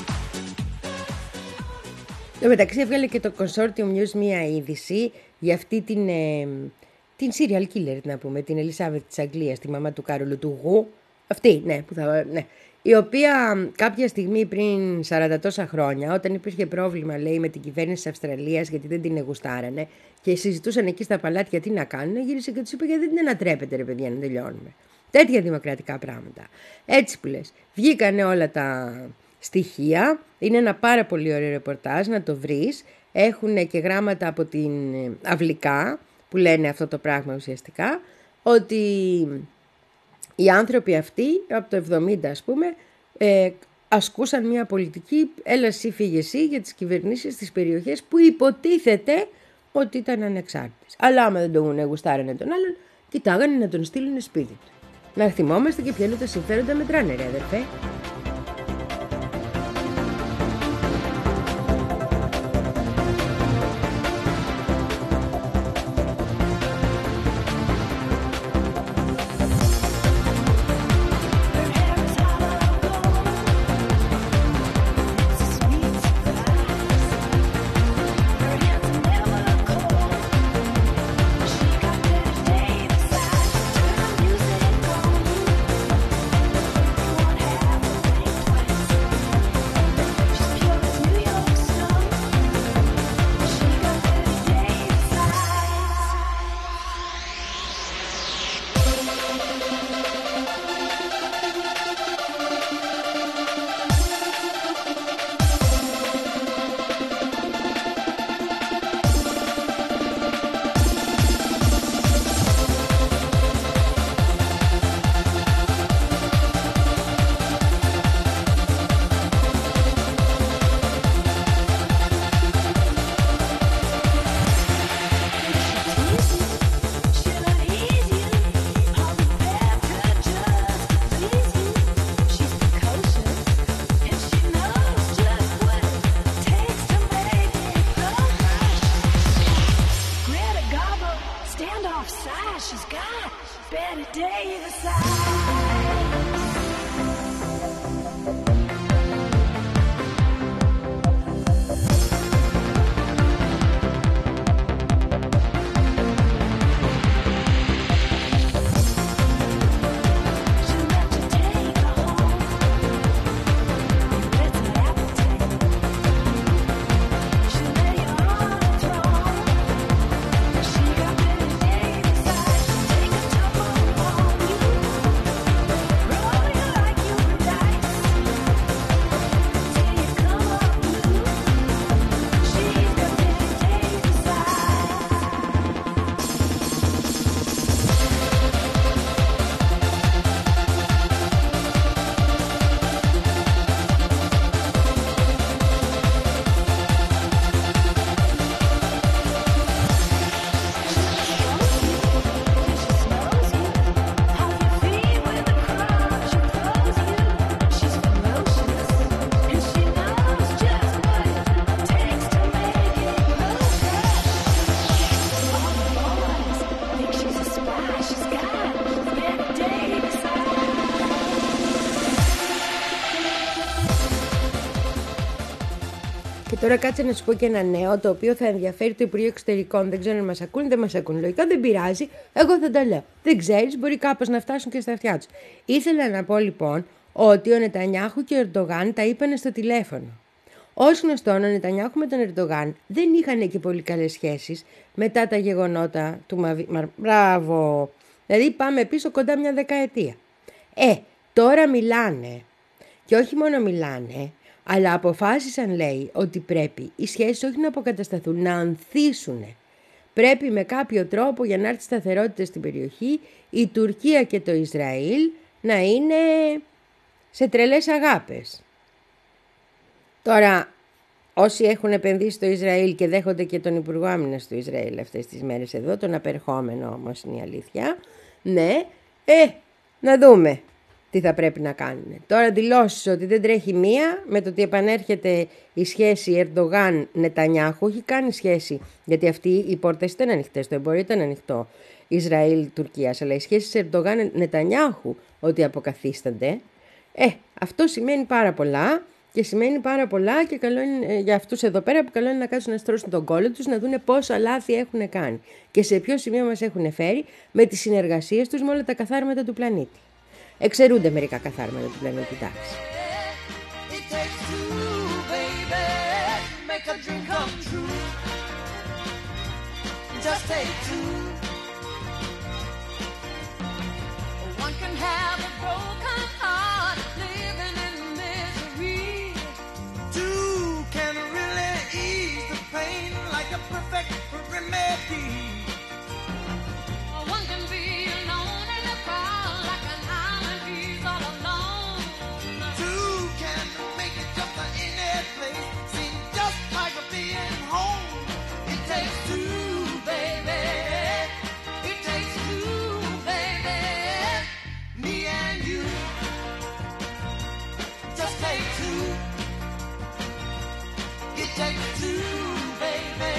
Εν τω μεταξύ έβγαλε και το Consortium News μία είδηση για αυτή την, ε, την serial killer, να πούμε, την Ελισάβετ της Αγγλίας, τη μαμά του Κάρολου του Γου. Αυτή, ναι, που θα, ναι. Η οποία κάποια στιγμή πριν σαράντα τόσα χρόνια, όταν υπήρχε πρόβλημα, λέει, με την κυβέρνηση της Αυστραλίας, γιατί δεν την εγουστάρανε και συζητούσαν εκεί στα παλάτια τι να κάνουν, γύρισε και τους είπε: γιατί δεν την ανατρέπετε, ρε παιδιά, να τελειώνουμε. Τέτοια δημοκρατικά πράγματα. Έτσι που λες. Βγήκανε όλα τα στοιχεία. Είναι ένα πάρα πολύ ωραίο ρεπορτάζ, να το βρεις. Έχουν και γράμματα από την Αυλικά που λένε αυτό το πράγμα ουσιαστικά, ότι οι άνθρωποι αυτοί από το εβδομήντα, ας πούμε, ε, ασκούσαν μια πολιτική έλα εσύ φύγε εσύ για τις κυβερνήσεις στις περιοχές που υποτίθεται ότι ήταν ανεξάρτητες. Αλλά άμα δεν τον γουστάρανε τον άλλον, κοιτάγανε να τον στείλουν σπίτι του. Να θυμόμαστε και ποια είναι τα συμφέροντα μετράνε, ρε αδερφέ. Τώρα κάτσε να σου πω και ένα νέο, το οποίο θα ενδιαφέρει το Υπουργείο Εξωτερικών. Δεν ξέρω αν μας ακούν, δεν μας ακούν. Λογικά δεν πειράζει. Εγώ θα τα λέω. Δεν ξέρεις, μπορεί κάπως να φτάσουν και στα αυτιά τους. Ήθελα να πω λοιπόν ότι ο Νετανιάχου και ο Ερντογάν τα είπανε στο τηλέφωνο. Ως γνωστόν, ο Νετανιάχου με τον Ερντογάν δεν είχαν και πολύ καλές σχέσεις μετά τα γεγονότα του Μαβί. Μπράβο! Δηλαδή πάμε πίσω κοντά μια δεκαετία. Ε, τώρα μιλάνε. Και όχι μόνο μιλάνε, αλλά αποφάσισαν, λέει, ότι πρέπει οι σχέσεις όχι να αποκατασταθούν, να ανθίσουν. Πρέπει με κάποιο τρόπο, για να έρθει σταθερότητα στην περιοχή, η Τουρκία και το Ισραήλ να είναι σε τρελές αγάπες. Τώρα, όσοι έχουν επενδύσει στο Ισραήλ και δέχονται και τον Υπουργό Άμυνας του Ισραήλ αυτές τις μέρες εδώ, τον απερχόμενο όμως είναι η αλήθεια, ναι, ε, να δούμε τι θα πρέπει να κάνουν. Τώρα δηλώσεις ότι δεν τρέχει μία με το ότι επανέρχεται η σχέση Ερντογάν-Νετανιάχου, έχει κάνει σχέση, γιατί αυτοί οι πόρτες ήταν ανοιχτές, το εμπόριο ήταν ανοιχτό Ισραήλ-Τουρκίας, αλλά οι σχέσεις Ερντογάν-Νετανιάχου ότι αποκαθίστανται, ε, αυτό σημαίνει πάρα πολλά. Και σημαίνει πάρα πολλά και καλό είναι για αυτούς εδώ πέρα που καλό είναι να κάτσουν να στρώσουν τον κόλλο τους, να δούνε πόσα λάθη έχουν κάνει και σε ποιο σημείο μας έχουν φέρει με τις συνεργασίες τους με όλα τα καθάρματα του πλανήτη. Εξαιρούνται μερικά καθάρματα του πλανήτη, εντάξει. Perfect remedy. One can be alone in a crowd like an island, he's all alone. Two can make it just in that place, seem just like a being home. It takes two, baby. It takes two, baby. Me and you. Just take two. It takes two, baby.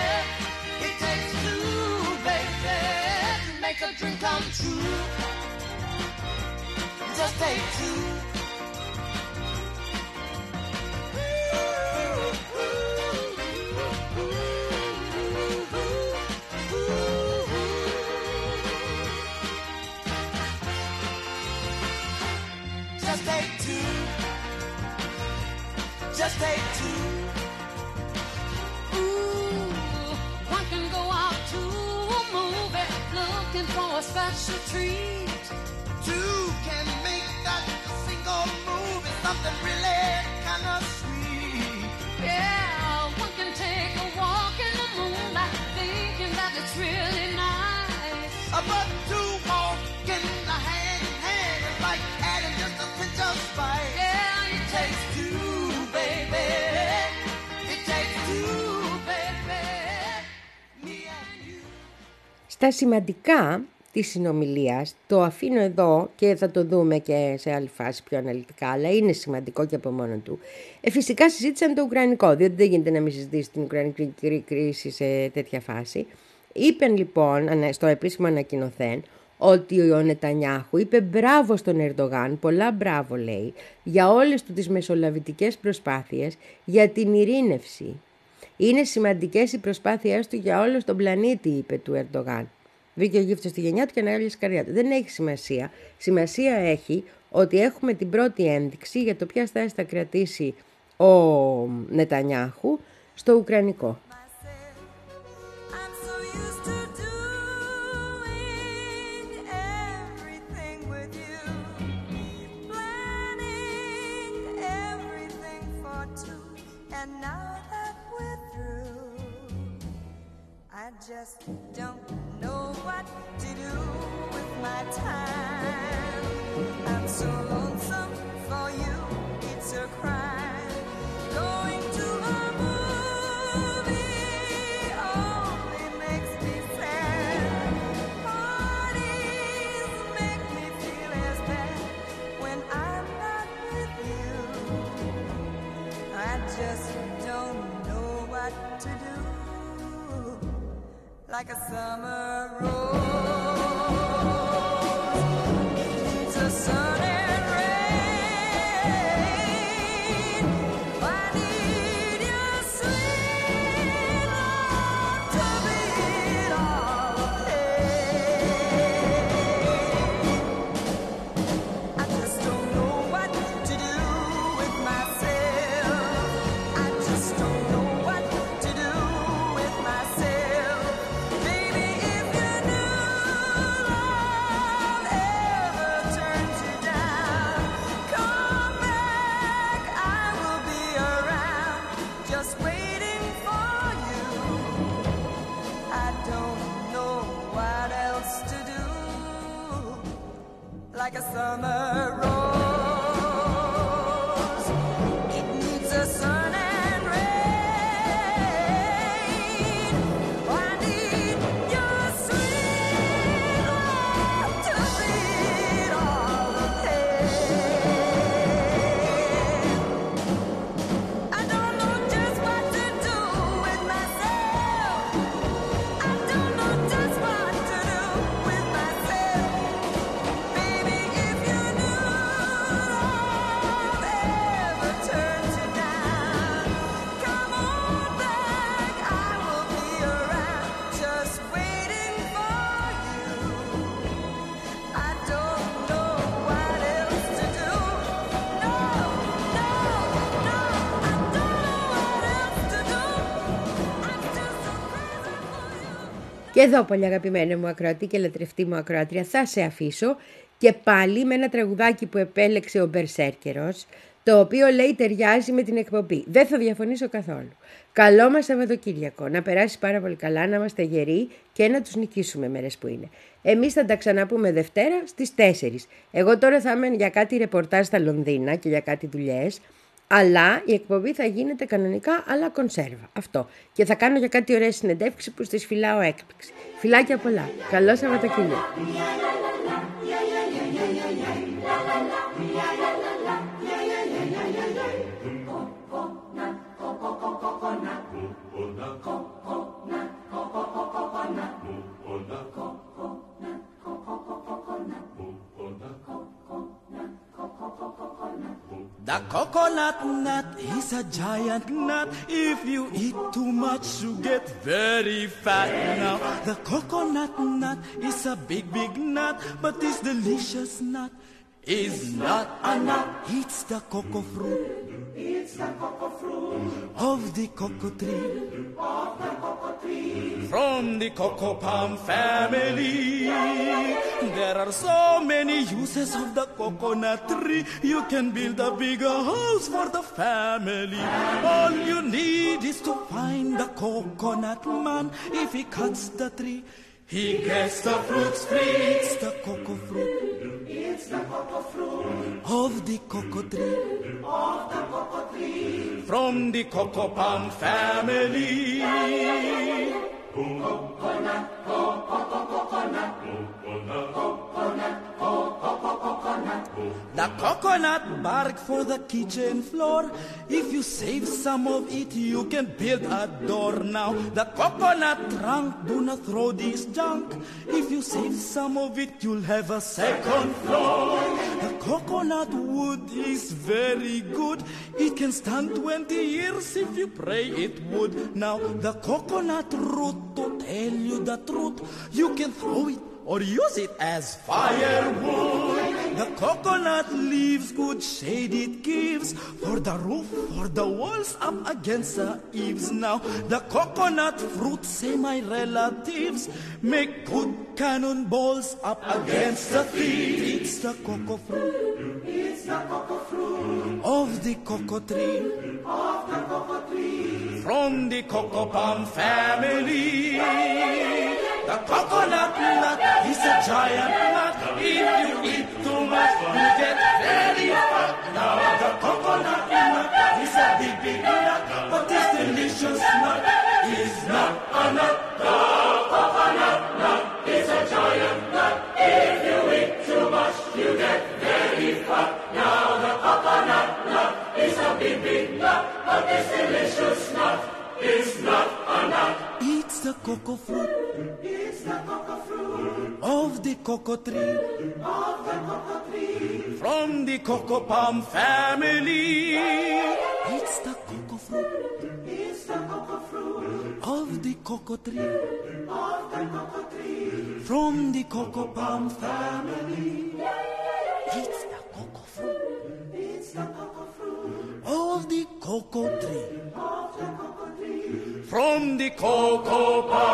A dream come true. Just take two. Just take two. Just take two. Ooh, one can go out to a movie looking for a special treat. Two can make that single movie something really kind of sweet. Yeah, one can take a walk in the moonlight thinking that it's really nice. Uh, but two walk in the hand in hand is like adding just a pinch of spice. Yeah, it takes two, baby. It takes two, baby. Me and you. Στα σημαντικά της συνομιλίας, το αφήνω εδώ και θα το δούμε και σε άλλη φάση πιο αναλυτικά, αλλά είναι σημαντικό και από μόνο του. Ε, φυσικά συζήτησαν το Ουκρανικό, διότι δεν γίνεται να μην συζητήσει την Ουκρανική κρίση σε τέτοια φάση. Είπαν λοιπόν στο επίσημο ανακοινωθέν ότι ο Νετανιάχου είπε μπράβο στον Ερντογάν, πολλά μπράβο λέει, για όλες του τις μεσολαβητικές προσπάθειες για την ειρήνευση. Είναι σημαντικές οι προσπάθειές του για όλο τον πλανήτη, είπε του Ερντογάν. Βρήκε ο γύφτος στη γενιά του και ανάγελε στη καρδιά του. Δεν έχει σημασία. Σημασία έχει ότι έχουμε την πρώτη ένδειξη για το ποια στάση θα κρατήσει ο Νετανιάχου στο Ουκρανικό. I just don't know what to do with my time. I'm so lonesome for you, it's a crime. Going to a movie only makes me sad. Parties make me feel as bad when I'm not with you. I just don't know what to do. Like a summer rose needs a sun and rain. I need your sweet love to beat all the pain. I just don't know what to do with myself. I just don't know what to do with myself. Baby, if you knew Και εδώ, πολύ αγαπημένη μου ακροατή και λατρευτή μου ακροάτρια, θα σε αφήσω και πάλι με ένα τραγουδάκι που επέλεξε ο Μπερσέρκερος, το οποίο λέει ταιριάζει με την εκπομπή. Δεν θα διαφωνήσω καθόλου. Καλό μας Σαββατοκύριακο, να περάσει πάρα πολύ καλά, να είμαστε γεροί και να τους νικήσουμε μέρες που είναι. Εμείς θα τα ξαναπούμε Δευτέρα στις τέσσερις. Εγώ τώρα θα είμαι για κάτι ρεπορτάζ στα Λονδίνα και για κάτι δουλειές, αλλά η εκπομπή θα γίνεται κανονικά, αλλά κονσέρβα. Αυτό. Και θα κάνω για κάτι ωραίες συνεντεύξεις που στις φυλάω έκπληξη. Φιλάκια πολλά. Καλό Σαββατοκύριακο. The coconut nut is a giant nut. If you eat too much, you get very fat. Now, the coconut nut is a big, big nut, but this delicious nut is not a nut. It's the cocoa fruit. It's the cocoa fruit of the cocoa tree. Of the cocoa tree. From the cocoa palm family. There are so many uses of the coconut tree. You can build a bigger house for the family. All you need is to find the coconut man. If he cuts the tree, he gets the fruits free. It's the cocoa fruit. It's the cocoa fruit of the cocoa tree. Of the cocoa tree. From the cocoa palm family. Coconut, coconut, coconut, coconut, coconut. The coconut bark for the kitchen floor. If you save some of it, you can build a door. Now, the coconut trunk, do not throw this junk. If you save some of it, you'll have a second floor. The coconut wood is very good. It can stand twenty years if you pray it would. Now, the coconut root, to tell you the truth, you can throw it or use it as firewood. The coconut leaves good shade it gives for the roof, for the walls, up against the eaves. Now the coconut fruit, say my relatives, make good cannonballs up against the thieves. It's the cocoa fruit. It's the cocoa fruit of the cocoa tree. Of the cocoa tree. From the cocoa palm family. The coconut nut is a giant nut. If you eat too much, you get very fat. Now the coconut nut is a big, big nut, but this delicious nut is not a nut. The coconut nut is a giant nut. If you eat too much, you get very fat. Now the coconut nut is a big, big nut, but this delicious nut is not a nut. It's the cocoa fruit. It's the cocoa fruit of the cocoa tree. Of the cocoa tree. From the cocoa palm family. It's the cocoa fruit. It's the cocoa fruit of the cocoa tree. Of the cocoa tree. From the cocoa palm family. It's the cocoa fruit. It's the cocoa fruit of the cocoa tree. Of the cocoa tree. From the cocoa palm